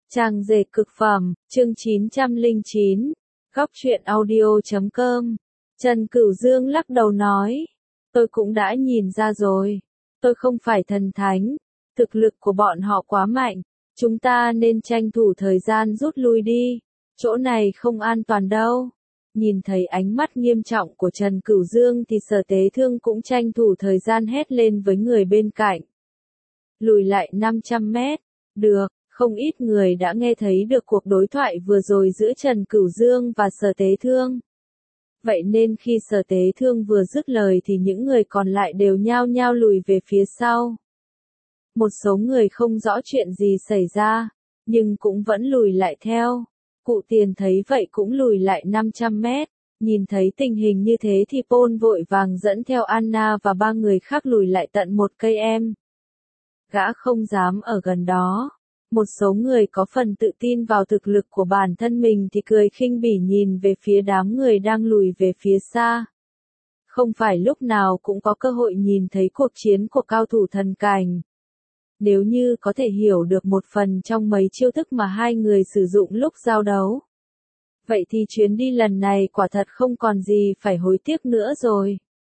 Trang dệt cực phẩm, chương 909, góc truyện audio.com. Trần Cửu Dương lắc đầu nói, tôi cũng đã nhìn ra rồi, tôi không phải thần thánh, thực lực của bọn họ quá mạnh, chúng ta nên tranh thủ thời gian rút lui đi, chỗ này không an toàn đâu. Nhìn thấy ánh mắt nghiêm trọng của Trần Cửu Dương thì Sở Tế Thương cũng tranh thủ thời gian hét lên với người bên cạnh. Lùi lại 500 mét, được. Không ít người đã nghe thấy được cuộc đối thoại vừa rồi giữa Trần Cửu Dương và Sở Tế Thương. Vậy nên khi Sở Tế Thương vừa dứt lời thì những người còn lại đều nhao nhao lùi về phía sau. Một số người không rõ chuyện gì xảy ra, nhưng cũng vẫn lùi lại theo. Cụ Tiền thấy vậy cũng lùi lại 500 mét. Nhìn thấy tình hình như thế thì Paul vội vàng dẫn theo Anna và 3 người khác lùi lại tận 1 cây em. Gã không dám ở gần đó. Một số người có phần tự tin vào thực lực của bản thân mình thì cười khinh bỉ nhìn về phía đám người đang lùi về phía xa. Không phải lúc nào cũng có cơ hội nhìn thấy cuộc chiến của cao thủ thần cảnh. Nếu như có thể hiểu được một phần trong mấy chiêu thức mà hai người sử dụng lúc giao đấu, vậy thì chuyến đi lần này quả thật không còn gì phải hối tiếc nữa rồi.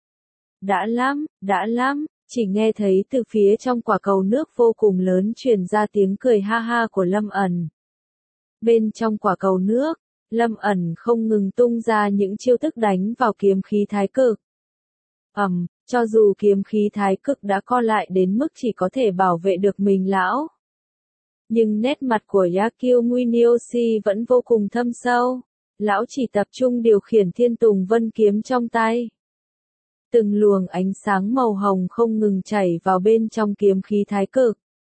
Đã lắm. Chỉ nghe thấy từ phía trong quả cầu nước vô cùng lớn truyền ra tiếng cười ha ha của Lâm ẩn. Bên trong quả cầu nước, Lâm ẩn không ngừng tung ra những chiêu thức đánh vào kiếm khí thái cực. Cho dù kiếm khí thái cực đã co lại đến mức chỉ có thể bảo vệ được mình lão. Nhưng nét mặt của Yakio Muinioshi vẫn vô cùng thâm sâu. Lão chỉ tập trung điều khiển Thiên Tùng Vân kiếm trong tay. Từng luồng ánh sáng màu hồng không ngừng chảy vào bên trong kiếm khí thái cực.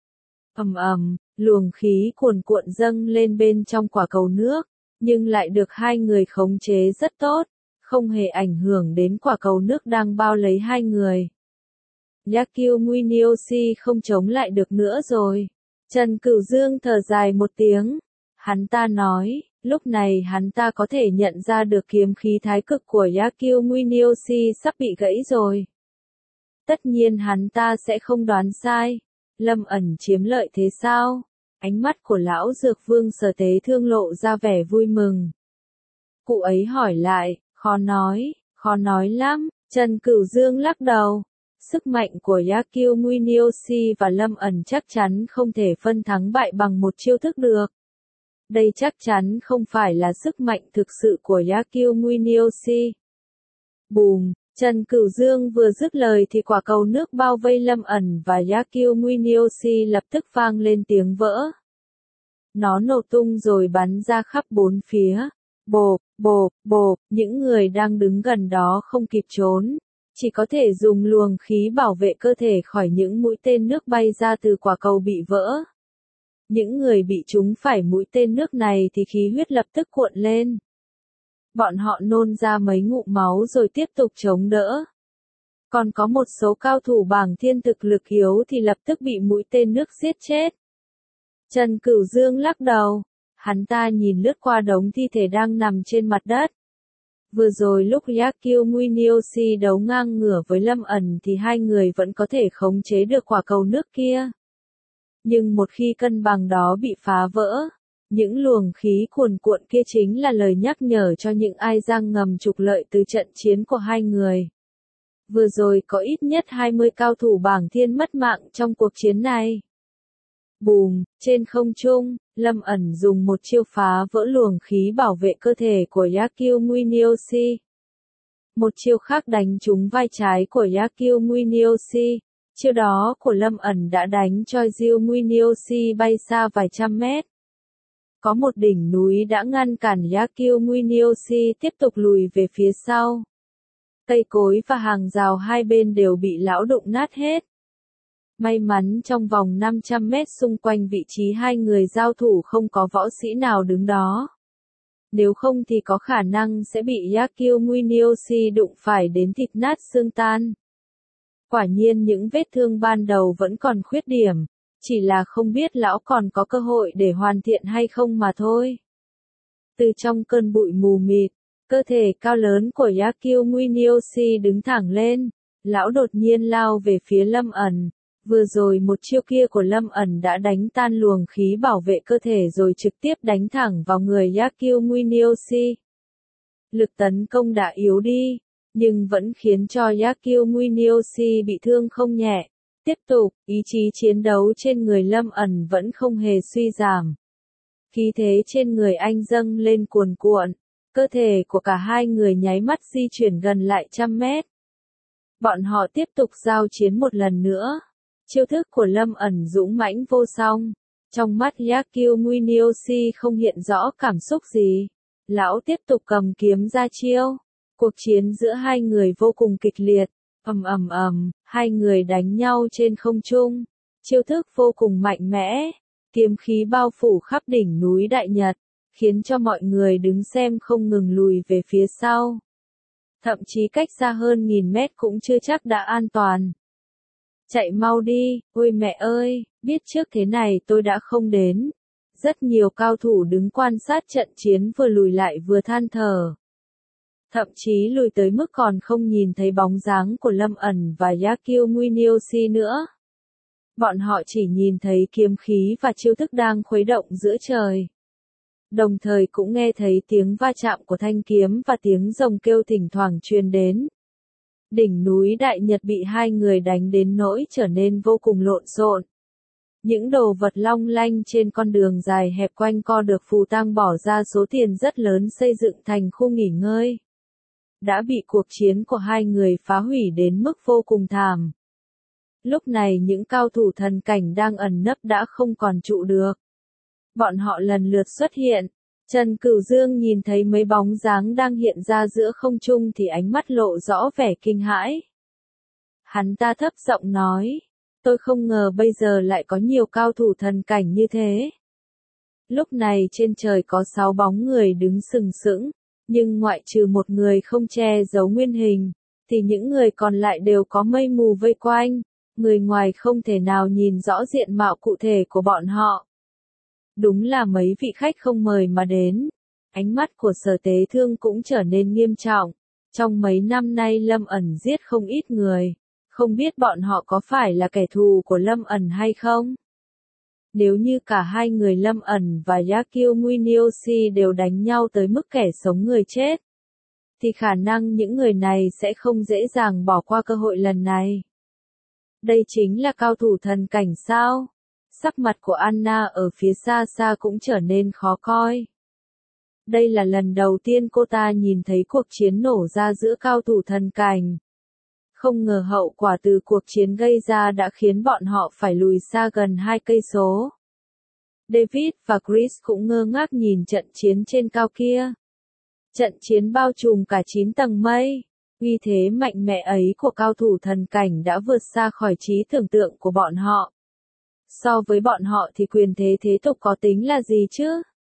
Luồng khí cuồn cuộn dâng lên bên trong quả cầu nước, nhưng lại được hai người khống chế rất tốt, không hề ảnh hưởng đến quả cầu nước đang bao lấy hai người. Yakio Muinioshi không chống lại được nữa rồi. Trần Cửu Dương thở dài một tiếng. Hắn ta nói, lúc này hắn ta có thể nhận ra được kiếm khí thái cực của Yakio Muinioshi sắp bị gãy rồi. Tất nhiên hắn ta sẽ không đoán sai. Lâm ẩn chiếm lợi thế sao? Ánh mắt của lão Dược Vương Sở Tế Thương lộ ra vẻ vui mừng. Cụ ấy hỏi lại, khó nói lắm. Trần Cửu Dương lắc đầu. Sức mạnh của Yakio Muinioshi và Lâm ẩn chắc chắn không thể phân thắng bại bằng một chiêu thức được. Đây chắc chắn không phải là sức mạnh thực sự của Yakio Muinioshi. Bùm, Trần Cửu Dương vừa dứt lời thì quả cầu nước bao vây Lâm ẩn và Yakio Muinioshi lập tức vang lên tiếng vỡ. Nó nổ tung rồi bắn ra khắp bốn phía. Bộp, những người đang đứng gần đó không kịp trốn. Chỉ có thể dùng luồng khí bảo vệ cơ thể khỏi những mũi tên nước bay ra từ quả cầu bị vỡ. Những người bị trúng phải mũi tên nước này thì khí huyết lập tức cuộn lên. Bọn họ nôn ra mấy ngụm máu rồi tiếp tục chống đỡ. Còn có một số cao thủ bảng thiên thực lực yếu thì lập tức bị mũi tên nước giết chết. Trần Cửu Dương lắc đầu. Hắn ta nhìn lướt qua đống thi thể đang nằm trên mặt đất. Vừa rồi lúc Yakio Muinioshi đấu ngang ngửa với Lâm ẩn thì hai người vẫn có thể khống chế được quả cầu nước kia. Nhưng một khi cân bằng đó bị phá vỡ, những luồng khí cuồn cuộn kia chính là lời nhắc nhở cho những ai giang ngầm trục lợi từ trận chiến của hai người. Vừa rồi có ít nhất 20 cao thủ bảng thiên mất mạng trong cuộc chiến này. Bùm, trên không trung, Lâm ẩn dùng một chiêu phá vỡ luồng khí bảo vệ cơ thể của Yakio Muinioshi. Một chiêu khác đánh trúng vai trái của Yakio Muinioshi. Chiêu đó của Lâm ẩn đã đánh cho Yakio Muinioshi bay xa vài trăm mét. Có một đỉnh núi đã ngăn cản Yakio Muinioshi tiếp tục lùi về phía sau. Cây cối và hàng rào hai bên đều bị lão đụng nát hết. May mắn trong vòng 500 mét xung quanh vị trí hai người giao thủ không có võ sĩ nào đứng đó. Nếu không thì có khả năng sẽ bị Yakio Muinioshi đụng phải đến thịt nát xương tan. Quả nhiên những vết thương ban đầu vẫn còn khuyết điểm, chỉ là không biết lão còn có cơ hội để hoàn thiện hay không mà thôi. Từ trong cơn bụi mù mịt, cơ thể cao lớn của Yakio Muinioshi đứng thẳng lên, lão đột nhiên lao về phía Lâm ẩn. Vừa rồi một chiêu kia của Lâm ẩn đã đánh tan luồng khí bảo vệ cơ thể rồi trực tiếp đánh thẳng vào người Yakyu Nguinioshi. Lực tấn công đã yếu đi, nhưng vẫn khiến cho Yakyu Nguinioshi bị thương không nhẹ. Tiếp tục, ý chí chiến đấu trên người Lâm ẩn vẫn không hề suy giảm. Khí thế trên người anh dâng lên cuồn cuộn, cơ thể của cả hai người nháy mắt di chuyển gần lại 100 mét. Bọn họ tiếp tục giao chiến một lần nữa. Chiêu thức của Lâm ẩn dũng mãnh vô song. Trong mắt Yakyu Nguinioshi không hiện rõ cảm xúc gì. Lão tiếp tục cầm kiếm ra chiêu. Cuộc chiến giữa hai người vô cùng kịch liệt. Hai người đánh nhau trên không trung. Chiêu thức vô cùng mạnh mẽ. Kiếm khí bao phủ khắp đỉnh núi Đại Nhật, khiến cho mọi người đứng xem không ngừng lùi về phía sau. Thậm chí cách xa hơn 1000 mét cũng chưa chắc đã an toàn. Chạy mau đi, ôi mẹ ơi, biết trước thế này tôi đã không đến. Rất nhiều cao thủ đứng quan sát trận chiến vừa lùi lại vừa than thở. Thậm chí lùi tới mức còn không nhìn thấy bóng dáng của Lâm ẩn và Yakyu Nguinioshi nữa. Bọn họ chỉ nhìn thấy kiếm khí và chiêu thức đang khuấy động giữa trời. Đồng thời cũng nghe thấy tiếng va chạm của thanh kiếm và tiếng rồng kêu thỉnh thoảng truyền đến. Đỉnh núi Đại Nhật bị hai người đánh đến nỗi trở nên vô cùng lộn xộn. Những đồ vật long lanh trên con đường dài hẹp quanh co được Phù Tang bỏ ra số tiền rất lớn xây dựng thành khu nghỉ ngơi. Đã bị cuộc chiến của hai người phá hủy đến mức vô cùng thảm. Lúc này những cao thủ thần cảnh đang ẩn nấp đã không còn trụ được. Bọn họ lần lượt xuất hiện. Trần Cửu Dương nhìn thấy mấy bóng dáng đang hiện ra giữa không trung thì ánh mắt lộ rõ vẻ kinh hãi. Hắn ta thấp giọng nói, tôi không ngờ bây giờ lại có nhiều cao thủ thần cảnh như thế. Lúc này trên trời có 6 bóng người đứng sừng sững, nhưng ngoại trừ một người không che giấu nguyên hình, thì những người còn lại đều có mây mù vây quanh, người ngoài không thể nào nhìn rõ diện mạo cụ thể của bọn họ. Đúng là mấy vị khách không mời mà đến. Ánh mắt của Sở Tế Thương cũng trở nên nghiêm trọng. Trong mấy năm nay Lâm ẩn giết không ít người. Không biết bọn họ có phải là kẻ thù của Lâm ẩn hay không? Nếu như cả hai người Lâm ẩn và Yakyu Nguinioshi đều đánh nhau tới mức kẻ sống người chết, thì khả năng những người này sẽ không dễ dàng bỏ qua cơ hội lần này. Đây chính là cao thủ thần cảnh sao? Sắc mặt của Anna ở phía xa xa cũng trở nên khó coi. Đây là lần đầu tiên cô ta nhìn thấy cuộc chiến nổ ra giữa cao thủ thần cảnh. Không ngờ hậu quả từ cuộc chiến gây ra đã khiến bọn họ phải lùi xa gần 2 cây số. David và Chris cũng ngơ ngác nhìn trận chiến trên cao kia. Trận chiến bao trùm cả 9 tầng mây. Uy thế mạnh mẽ ấy của cao thủ thần cảnh đã vượt xa khỏi trí tưởng tượng của bọn họ. So với bọn họ thì quyền thế thế tục có tính là gì chứ?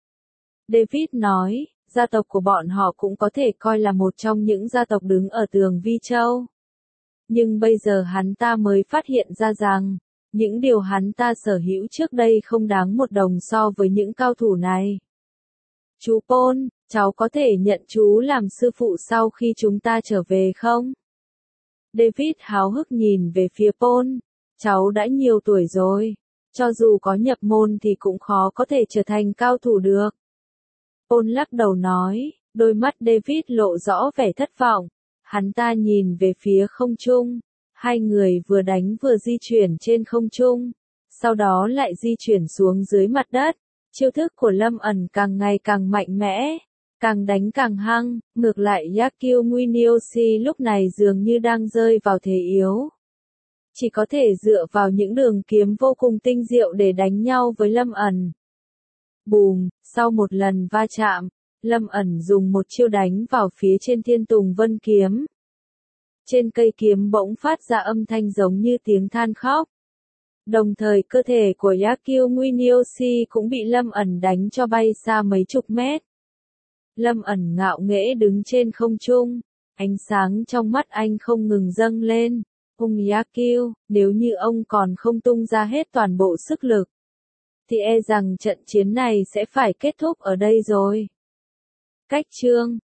David nói, gia tộc của bọn họ cũng có thể coi là một trong những gia tộc đứng ở tường Vi Châu. Nhưng bây giờ hắn ta mới phát hiện ra rằng, những điều hắn ta sở hữu trước đây không đáng một đồng so với những cao thủ này. Chú Paul, cháu có thể nhận chú làm sư phụ sau khi chúng ta trở về không? David háo hức nhìn về phía Paul. Cháu đã nhiều tuổi rồi. Cho dù có nhập môn thì cũng khó có thể trở thành cao thủ được. Paul lắc đầu nói, đôi mắt David lộ rõ vẻ thất vọng. Hắn ta nhìn về phía không trung. Hai người vừa đánh vừa di chuyển trên không trung. Sau đó lại di chuyển xuống dưới mặt đất. Chiêu thức của Lâm ẩn càng ngày càng mạnh mẽ. Càng đánh càng hăng. Ngược lại Yakyu Nguinioshi lúc này dường như đang rơi vào thế yếu. Chỉ có thể dựa vào những đường kiếm vô cùng tinh diệu để đánh nhau với Lâm ẩn. Bùm, sau một lần va chạm, Lâm ẩn dùng một chiêu đánh vào phía trên Thiên Tùng Vân kiếm. Trên cây kiếm bỗng phát ra âm thanh giống như tiếng than khóc. Đồng thời cơ thể của Yakyu Nguinioshi cũng bị Lâm ẩn đánh cho bay xa mấy chục mét. Lâm ẩn ngạo nghễ đứng trên không trung, ánh sáng trong mắt anh không ngừng dâng lên. Ông Yakyu, nếu như ông còn không tung ra hết toàn bộ sức lực, thì e rằng trận chiến này sẽ phải kết thúc ở đây rồi. Cách chương